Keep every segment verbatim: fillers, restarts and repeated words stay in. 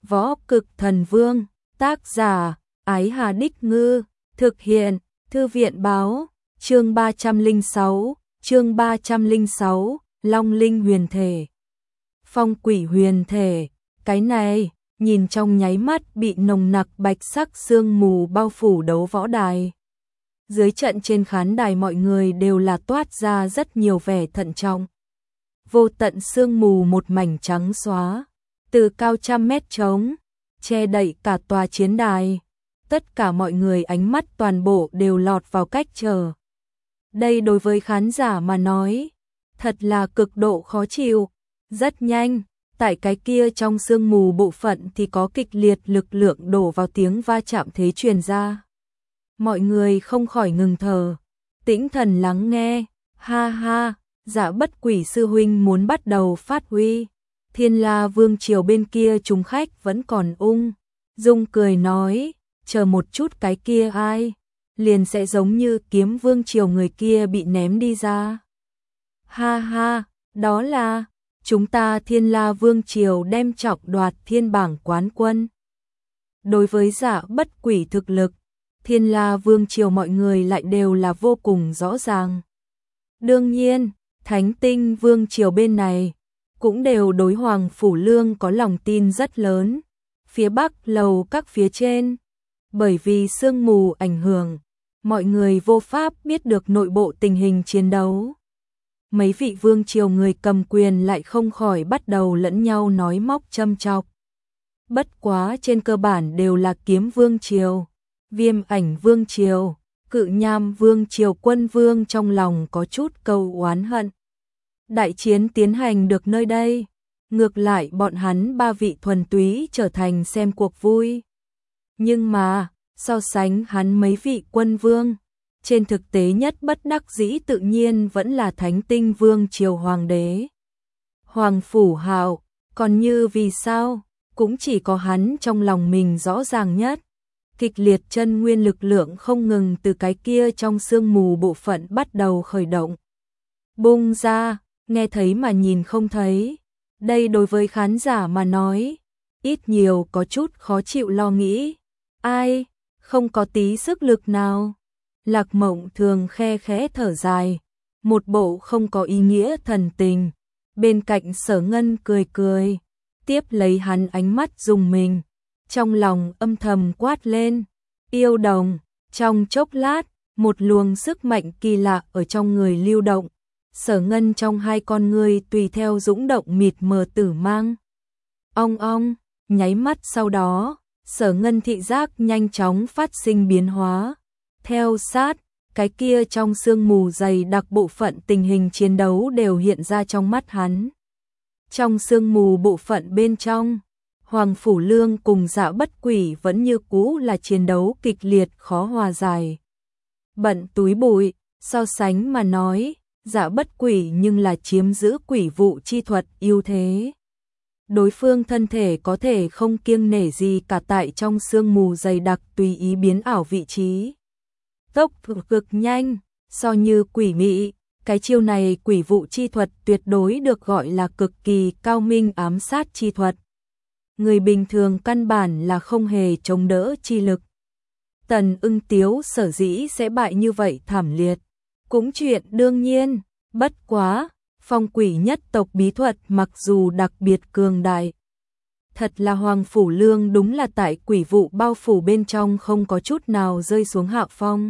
Võ Cực Thần Vương, tác giả, Ái Hà Đích Ngư, thực hiện, Thư viện báo, chương ba trăm lẻ sáu, chương ba trăm lẻ sáu, Long Linh Huyền Thể. Phong Quỷ Huyền Thể, cái này, nhìn trong nháy mắt bị nồng nặc bạch sắc sương mù bao phủ đấu võ đài. Dưới trận trên khán đài mọi người đều là toát ra rất nhiều vẻ thận trọng. Vô tận sương mù một mảnh trắng xóa, từ cao trăm mét trống, che đậy cả tòa chiến đài. Tất cả mọi người ánh mắt toàn bộ đều lọt vào cách chờ. Đây đối với khán giả mà nói, thật là cực độ khó chịu. Rất nhanh, tại cái kia trong sương mù bộ phận thì có kịch liệt lực lượng đổ vào, tiếng va chạm thế truyền ra. Mọi người không khỏi ngừng thở, tĩnh thần lắng nghe. Ha ha, Dạ Bất Quỷ sư huynh muốn bắt đầu phát huy. Thiên La Vương triều bên kia chúng khách vẫn còn ung dung cười nói, chờ một chút, cái kia ai liền sẽ giống như Kiếm Vương triều người kia bị ném đi ra. Ha ha, đó là chúng ta Thiên La Vương triều đem trọng đoạt thiên bảng quán quân. Đối với Dạ Bất Quỷ thực lực, Thiên La Vương triều mọi người lại đều là vô cùng rõ ràng. Đương nhiên, Thánh Tinh Vương triều bên này cũng đều đối Hoàng Phủ Lương có lòng tin rất lớn. Phía Bắc lầu các phía trên, bởi vì sương mù ảnh hưởng, mọi người vô pháp biết được nội bộ tình hình chiến đấu. Mấy vị vương triều người cầm quyền lại không khỏi bắt đầu lẫn nhau nói móc châm chọc. Bất quá trên cơ bản đều là Kiếm Vương triều, Viêm Ảnh Vương triều, Cự Nham Vương triều Quân Vương trong lòng có chút câu oán hận. Đại chiến tiến hành được nơi đây, ngược lại bọn hắn ba vị thuần túy trở thành xem cuộc vui. Nhưng mà, so sánh hắn mấy vị quân vương, trên thực tế nhất bất đắc dĩ tự nhiên vẫn là Thánh Tinh Vương triều hoàng đế. Hoàng Phủ Hạo, còn như vì sao, cũng chỉ có hắn trong lòng mình rõ ràng nhất. Kịch liệt chân nguyên lực lượng không ngừng từ cái kia trong sương mù bộ phận bắt đầu khởi động. Bung ra, nghe thấy mà nhìn không thấy. Đây đối với khán giả mà nói, ít nhiều có chút khó chịu lo nghĩ. Ai, không có tí sức lực nào. Lạc Mộng thường khe khẽ thở dài, một bộ không có ý nghĩa thần tình. Bên cạnh Sở Ngân cười cười, tiếp lấy hắn ánh mắt dùng mình. Trong lòng âm thầm quát lên, yêu đồng. Trong chốc lát, một luồng sức mạnh kỳ lạ ở trong người lưu động. Sở Ngân trong hai con người tùy theo dũng động mịt mờ tử mang. Ong ong, nháy mắt sau đó, Sở Ngân thị giác nhanh chóng phát sinh biến hóa. Theo sát, cái kia trong sương mù dày đặc bộ phận tình hình chiến đấu đều hiện ra trong mắt hắn. Trong sương mù bộ phận bên trong, Hoàng Phủ Lương cùng Dạ Bất Quỷ vẫn như cũ là chiến đấu kịch liệt khó hòa giải. Bận túi bụi, so sánh mà nói, Dạ Bất Quỷ nhưng là chiếm giữ quỷ vụ chi thuật ưu thế. Đối phương thân thể có thể không kiêng nể gì cả tại trong sương mù dày đặc tùy ý biến ảo vị trí. Tốc độ cực nhanh, so như quỷ mị, cái chiêu này quỷ vụ chi thuật tuyệt đối được gọi là cực kỳ cao minh ám sát chi thuật. Người bình thường căn bản là không hề chống đỡ chi lực. Tần Ưng Tiếu sở dĩ sẽ bại như vậy thảm liệt, cũng chuyện đương nhiên, bất quá, phong quỷ nhất tộc bí thuật mặc dù đặc biệt cường đại. Thật là Hoàng Phủ Lương đúng là tại quỷ vụ bao phủ bên trong không có chút nào rơi xuống hạ phong.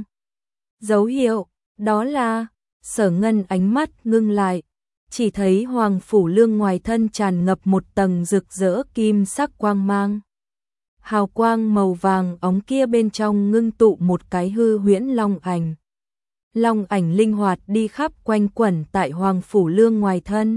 Dấu hiệu, đó là, Sở Ngân ánh mắt ngưng lại, chỉ thấy Hoàng Phủ Lương ngoài thân tràn ngập một tầng rực rỡ kim sắc quang mang. Hào quang màu vàng óng kia bên trong ngưng tụ một cái hư huyễn long ảnh. Long ảnh linh hoạt đi khắp quanh quẩn tại Hoàng Phủ Lương ngoài thân.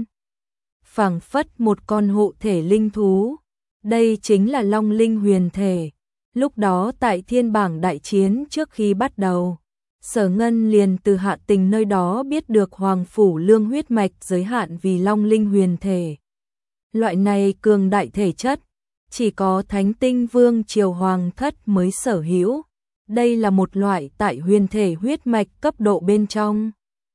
Phảng phất một con hộ thể linh thú. Đây chính là Long Linh Huyền Thể. Lúc đó tại thiên bảng đại chiến trước khi bắt đầu, Sở Ngân liền từ Hạ Tình nơi đó biết được Hoàng Phủ Lương huyết mạch giới hạn vì Long Linh Huyền Thể. Loại này cường đại thể chất, chỉ có Thánh Tinh Vương triều hoàng thất mới sở hữu. Đây là một loại tại huyền thể huyết mạch cấp độ bên trong,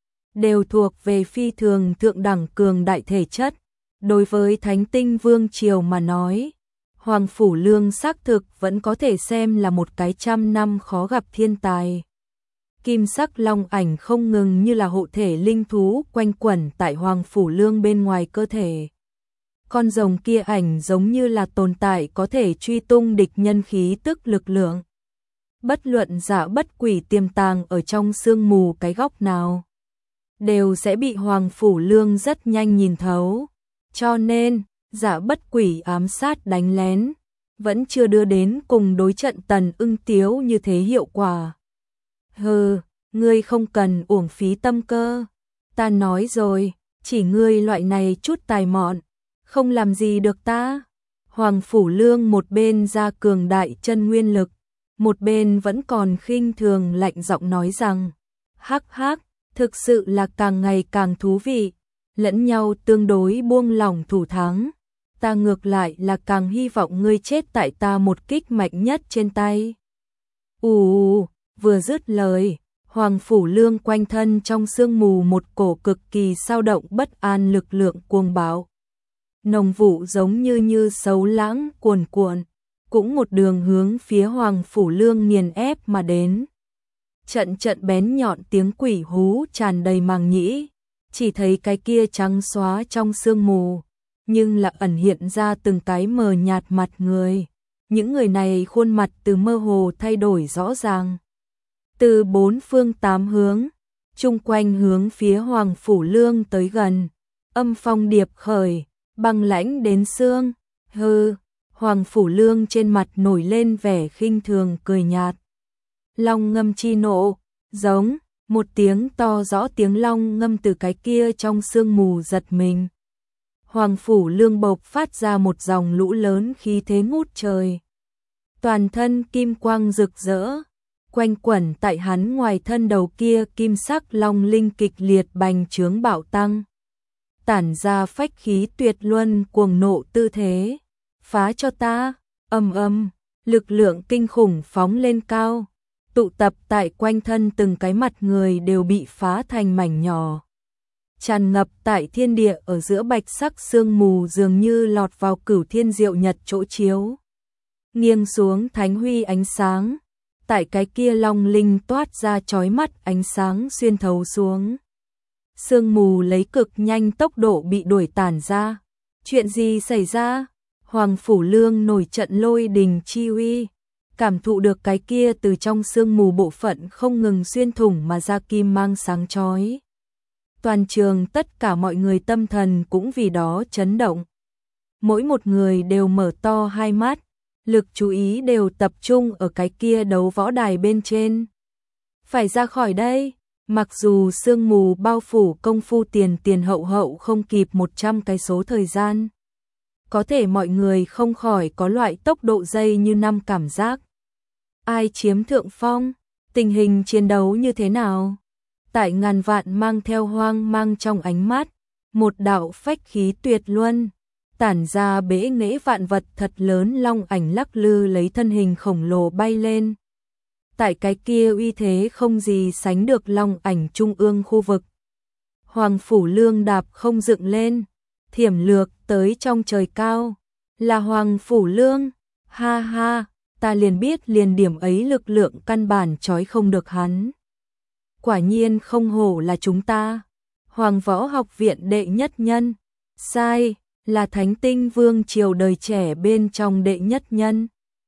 đều thuộc về phi thường thượng đẳng cường đại thể chất. Đối với Thánh Tinh Vương triều mà nói, Hoàng Phủ Lương xác thực vẫn có thể xem là một cái trăm năm khó gặp thiên tài. Kim sắc long ảnh không ngừng như là hộ thể linh thú quanh quẩn tại Hoàng Phủ Lương bên ngoài cơ thể. Con rồng kia ảnh giống như là tồn tại có thể truy tung địch nhân khí tức lực lượng. Bất luận Dạ Bất Quỷ tiềm tàng ở trong sương mù cái góc nào, đều sẽ bị Hoàng Phủ Lương rất nhanh nhìn thấu. Cho nên, Dạ Bất Quỷ ám sát đánh lén, vẫn chưa đưa đến cùng đối trận Tần Ưng Tiếu như thế hiệu quả. Hừ, ngươi không cần uổng phí tâm cơ. Ta nói rồi, chỉ ngươi loại này chút tài mọn, không làm gì được ta. Hoàng Phủ Lương một bên ra cường đại chân nguyên lực, một bên vẫn còn khinh thường lạnh giọng nói rằng, hắc hắc, thực sự là càng ngày càng thú vị, lẫn nhau tương đối buông lỏng thủ thắng. Ta ngược lại là càng hy vọng ngươi chết tại ta một kích mạnh nhất trên tay. Ù, vừa dứt lời, Hoàng Phủ Lương quanh thân trong sương mù một cổ cực kỳ sao động bất an lực lượng cuồng bạo. Nồng vụ giống như như sấu lãng cuồn cuộn, cũng một đường hướng phía Hoàng Phủ Lương nghiền ép mà đến. Trận trận bén nhọn tiếng quỷ hú tràn đầy màng nhĩ, chỉ thấy cái kia trắng xóa trong sương mù, nhưng là ẩn hiện ra từng cái mờ nhạt mặt người. Những người này khuôn mặt từ mơ hồ thay đổi rõ ràng. Từ bốn phương tám hướng, chung quanh hướng phía Hoàng Phủ Lương tới gần, âm phong điệp khởi, băng lãnh đến xương. Hừ, Hoàng Phủ Lương trên mặt nổi lên vẻ khinh thường cười nhạt. Long ngâm chi nộ, giống, một tiếng to rõ tiếng long ngâm từ cái kia trong sương mù giật mình. Hoàng Phủ Lương bộc phát ra một dòng lũ lớn khí thế ngút trời. Toàn thân kim quang rực rỡ, quanh quẩn tại hắn ngoài thân đầu kia kim sắc long linh kịch liệt bành trướng bạo tăng. Tản ra phách khí tuyệt luân cuồng nộ tư thế. Phá cho ta, âm âm, lực lượng kinh khủng phóng lên cao, tụ tập tại quanh thân từng cái mặt người đều bị phá thành mảnh nhỏ. Tràn ngập tại thiên địa ở giữa bạch sắc sương mù dường như lọt vào cửu thiên diệu nhật chỗ chiếu. Nghiêng xuống thánh huy ánh sáng, tại cái kia long linh toát ra chói mắt ánh sáng xuyên thấu xuống. Sương mù lấy cực nhanh tốc độ bị đuổi tản ra. Chuyện gì xảy ra? Hoàng Phủ Lương nổi trận lôi đình chi uy, cảm thụ được cái kia từ trong sương mù bộ phận không ngừng xuyên thủng mà ra kim mang sáng chói. Toàn trường tất cả mọi người tâm thần cũng vì đó chấn động. Mỗi một người đều mở to hai mắt, lực chú ý đều tập trung ở cái kia đấu võ đài bên trên. Phải ra khỏi đây, mặc dù sương mù bao phủ công phu tiền tiền hậu hậu không kịp một trăm cái số thời gian. Có thể mọi người không khỏi có loại tốc độ dây như năm cảm giác. Ai chiếm thượng phong? Tình hình chiến đấu như thế nào? Tại ngàn vạn mang theo hoang mang trong ánh mắt, một đạo phách khí tuyệt luân, tản ra bể nghễ vạn vật thật lớn long ảnh lắc lư lấy thân hình khổng lồ bay lên. Tại cái kia uy thế không gì sánh được long ảnh trung ương khu vực. Hoàng Phủ Lương đạp không dựng lên, thiểm lược tới trong trời cao. Là Hoàng Phủ Lương, ha ha, ta liền biết liền điểm ấy lực lượng căn bản trói không được hắn. Quả nhiên không hổ là chúng ta. Hoàng Võ Học Viện đệ nhất nhân. Sai, là Thánh Tinh Vương triều đời trẻ bên trong đệ nhất nhân.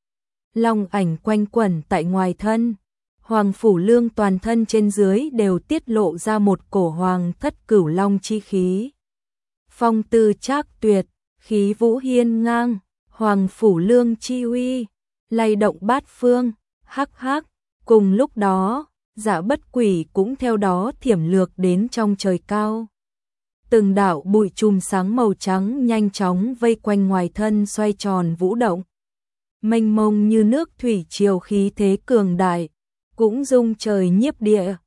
Long ảnh quanh quẩn tại ngoài thân. Hoàng Phủ Lương toàn thân trên dưới đều tiết lộ ra một cổ hoàng thất cửu long chi khí. Phong tư trác tuyệt, khí vũ hiên ngang, Hoàng Phủ Lương chi uy, lay động bát phương, hắc hắc. Cùng lúc đó, Dạ Bất Quỷ cũng theo đó thiểm lược đến trong trời cao. Từng đạo bụi chùm sáng màu trắng nhanh chóng vây quanh ngoài thân xoay tròn vũ động. Mênh mông như nước thủy triều khí thế cường đại, cũng rung trời nhiếp địa.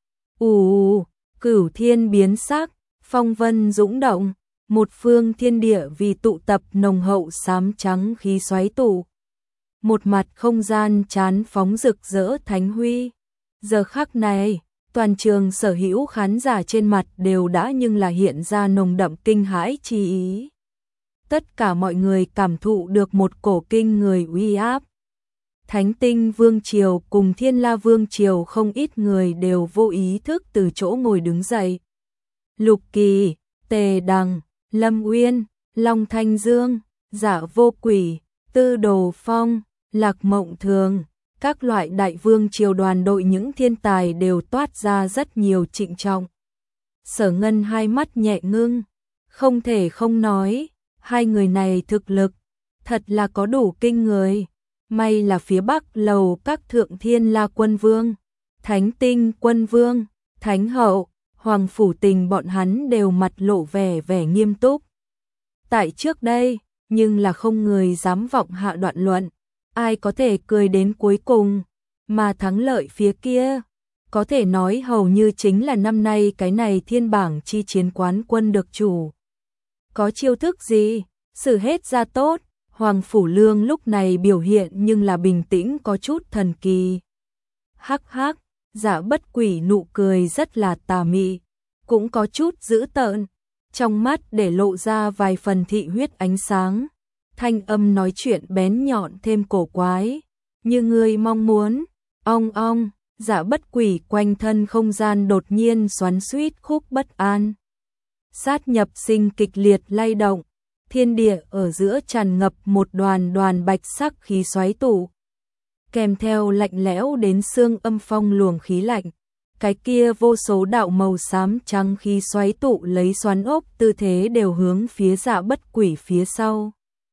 Ù, cửu thiên biến sắc, phong vân dũng động, một phương thiên địa vì tụ tập nồng hậu xám trắng khí xoáy tụ. Một mặt không gian chán phóng rực rỡ thánh huy. Giờ khắc này, toàn trường sở hữu khán giả trên mặt đều đã nhưng là hiện ra nồng đậm kinh hãi chi ý. tất cả mọi người cảm thụ được một cổ kinh người uy áp. Thánh Tinh Vương Triều cùng Thiên La Vương Triều không ít người đều vô ý thức từ chỗ ngồi đứng dậy. Lục Kỳ, Tề Đằng, Lâm Uyên, Long Thanh Dương, Dạ Vô Quỷ, Tư Đồ Phong, Lạc Mộng Thường, các loại đại vương triều đoàn đội những thiên tài đều toát ra rất nhiều trịnh trọng. Sở Ngân hai mắt nhẹ ngưng, không thể không nói, hai người này thực lực, thật là có đủ kinh người. May là phía Bắc lầu các thượng Thiên La Quân Vương, Thánh Tinh Quân Vương, Thánh Hậu, Hoàng Phủ Tình bọn hắn đều mặt lộ vẻ vẻ nghiêm túc. Tại trước đây, nhưng là không người dám vọng hạ đoạn luận, ai có thể cười đến cuối cùng, mà thắng lợi phía kia, có thể nói hầu như chính là năm nay cái này thiên bảng chi chiến quán quân được chủ. Có chiêu thức gì, xử hết ra tốt, Hoàng Phủ Lương lúc này biểu hiện nhưng là bình tĩnh có chút thần kỳ. Hắc hắc, Dạ Bất Quỷ nụ cười rất là tà mị, cũng có chút dữ tợn, trong mắt để lộ ra vài phần thị huyết ánh sáng. Thanh âm nói chuyện bén nhọn thêm cổ quái, như người mong muốn. Ong ong, Dạ Bất Quỷ quanh thân không gian đột nhiên xoắn xuýt khúc bất an. Sát nhập sinh kịch liệt lay động, thiên địa ở giữa tràn ngập một đoàn đoàn bạch sắc khí xoáy tụ. Kèm theo lạnh lẽo đến xương âm phong luồng khí lạnh, cái kia vô số đạo màu xám trắng khí xoáy tụ lấy xoắn ốc tư thế đều hướng phía Dạ Bất Quỷ phía sau.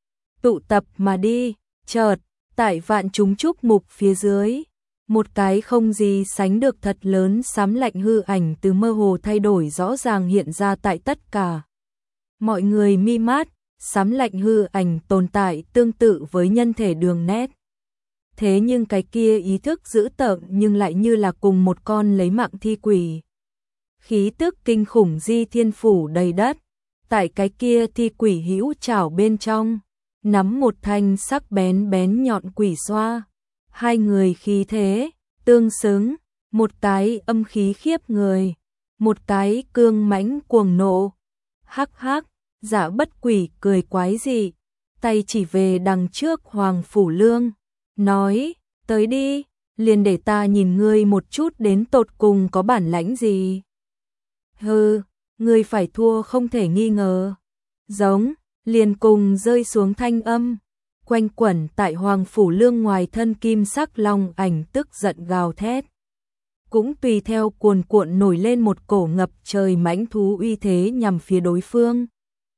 Tụ tập mà đi, chợt, tại vạn chúng trúc mục phía dưới, một cái không gì sánh được thật lớn xám lạnh hư ảnh từ mơ hồ thay đổi rõ ràng hiện ra tại tất cả mọi người mi mắt. Xám lạnh hư ảnh tồn tại tương tự với nhân thể đường nét. Thế nhưng cái kia ý thức dữ tợn nhưng lại như là cùng một con lấy mạng thi quỷ. Khí tức kinh khủng di thiên phủ đầy đất, tại cái kia thi quỷ hữu chảo bên trong, nắm một thanh sắc bén bén nhọn quỷ xoa. Hai người khí thế, tương xứng, một cái âm khí khiếp người, một cái cương mãnh cuồng nộ. Hắc hắc. Dạ Bất Quỷ cười quái dị, tay chỉ về đằng trước Hoàng Phủ Lương, nói, tới đi, liền để ta nhìn ngươi một chút đến tột cùng có bản lãnh gì. Hừ, ngươi phải thua không thể nghi ngờ. Giống, liền cùng rơi xuống thanh âm, quanh quẩn tại Hoàng Phủ Lương ngoài thân kim sắc long ảnh tức giận gào thét. Cũng tùy theo cuồn cuộn nổi lên một cổ ngập trời mãnh thú uy thế nhằm phía đối phương.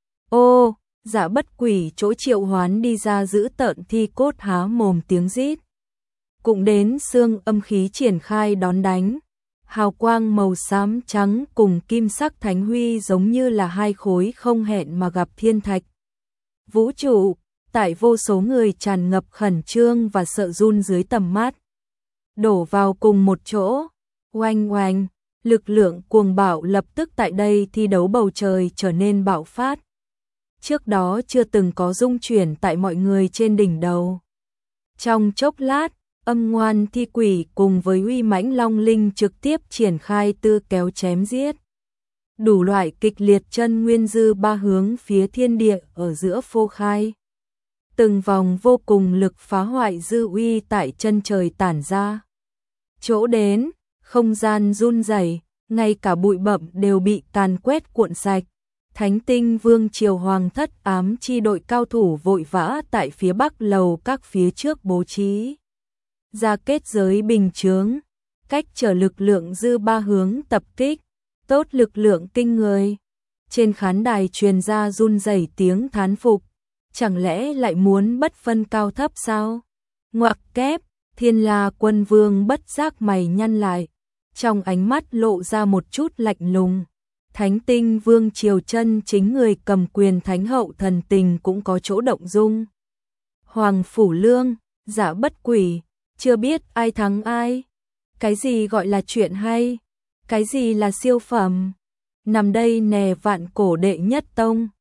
Ô, Dạ Bất Quỷ chỗ triệu hoán đi ra giữ tợn thi cốt há mồm tiếng rít. Cũng đến xương âm khí triển khai đón đánh. Hào quang màu xám trắng cùng kim sắc thánh huy giống như là hai khối không hẹn mà gặp thiên thạch. Vũ trụ, tại vô số người tràn ngập khẩn trương và sợ run dưới tầm mắt. Đổ vào cùng một chỗ, oanh oanh, lực lượng cuồng bạo lập tức tại đây thi đấu bầu trời trở nên bạo phát. Trước đó chưa từng có rung chuyển tại mọi người trên đỉnh đầu. Trong chốc lát, âm ngoan thi quỷ cùng với uy mãnh long linh trực tiếp triển khai tư kéo chém giết. Đủ loại kịch liệt chân nguyên dư ba hướng phía thiên địa ở giữa phô khai. Từng vòng vô cùng lực phá hoại dư uy tại chân trời tản ra. Chỗ đến, không gian run rẩy, ngay cả bụi bặm đều bị càn quét cuộn sạch. Thánh Tinh Vương Triều Hoàng Thất ám chi đội cao thủ vội vã tại phía bắc lầu các phía trước bố trí ra kết giới bình chướng, cách trở lực lượng dư ba hướng tập kích, tốt lực lượng kinh người. Trên khán đài truyền ra run rẩy tiếng thán phục, chẳng lẽ lại muốn bất phân cao thấp sao? Ngoặc kép, Thiên La Quân Vương bất giác mày nhăn lại, trong ánh mắt lộ ra một chút lạnh lùng. Thánh Tinh Vương Triều chân chính người cầm quyền Thánh Hậu thần tình cũng có chỗ động dung. Hoàng Phủ Lương, Dạ Bất Quỷ, chưa biết ai thắng ai. Cái gì gọi là chuyện hay? Cái gì là siêu phẩm? Nằm đây nè vạn cổ đệ nhất tông.